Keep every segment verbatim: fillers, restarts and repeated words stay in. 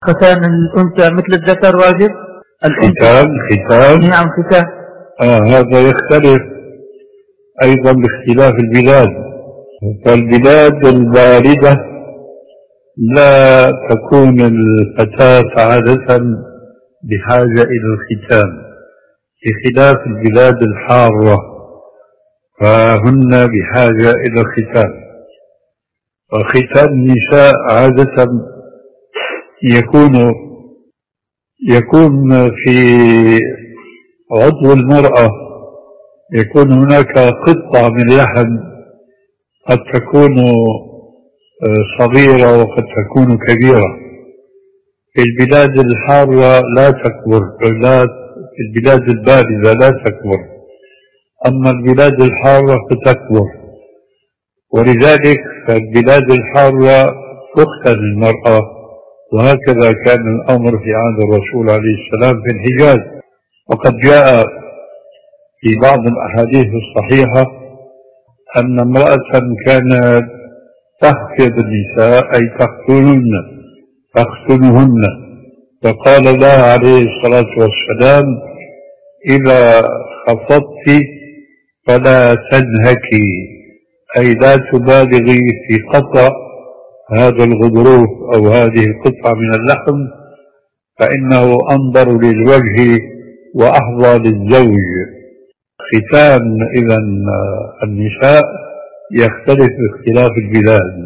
ختان الأنثى مثل الذكر واجب؟ ختان ختان نعم ختان. آه هذا يختلف أيضا باختلاف البلاد. فالبلاد الباردة لا تكون الفتاة عادة بحاجة إلى الختان، بخلاف البلاد الحارة فهن بحاجة إلى الختان. وختان النساء عادة يكون يكون في عضو المرأة، يكون هناك قطعة من لحم قد تكون صغيرة وقد تكون كبيرة. في البلاد الحارة لا تكبر، لا في البلاد الباردة لا تكبر، أما البلاد الحارة فتكبر. ولذلك فالبلاد الحارة تختن المرأة، وهكذا كان الأمر في عهد الرسول عليه السلام في الحجاز. وقد جاء في بعض الأحاديث الصحيحة أن امرأة كانت تخفض النساء أي تختنهن تختنهن فقال لها عليه الصلاة والسلام: إذا خفضت فلا تنهكي، أي لا تبالغي في قطع هذا الغضروف أو هذه القطعة من اللحم، فإنه أنظر للوجه وأحظى للزوج. ختان إذن النساء يختلف باختلاف البلاد.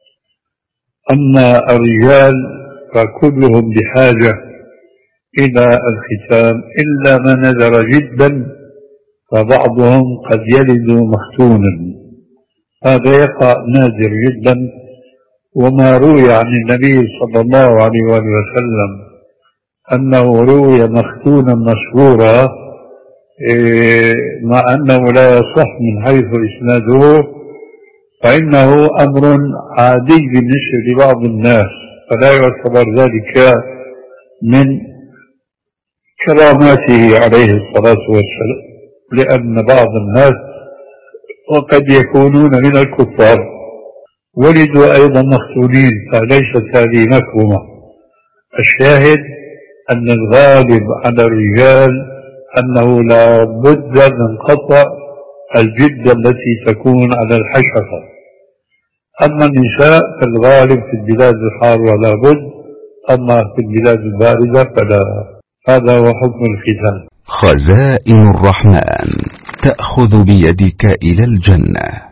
أما الرجال فكلهم بحاجة إلى الختان إلا ما نذر جدا، فبعضهم قد يلد مختونا، هذا يقع نادر جدا. وما روي عن النبي صلى الله عليه وسلم أنه روي مختونا مشهورا مع أنه لا يصح من حيث إسناده، فإنه أمر عادي بالنسبة لبعض الناس، فلا يعتبر ذلك من كراماته عليه الصلاة والسلام، لأن بعض الناس وقد يكونون من الكفار ولدوا أيضا مختونين، فليست هذه مكرمة. الشاهد أن الغالب على الرجال أنه لا بد من قطع الجلد التي تكون على الحشفة. أما النساء فالغالب في البلاد الحارة لا بد، أما في البلاد الباردة فلا. هذا هو حكم الختان. خزائن الرحمن تأخذ بيدك إلى الجنة.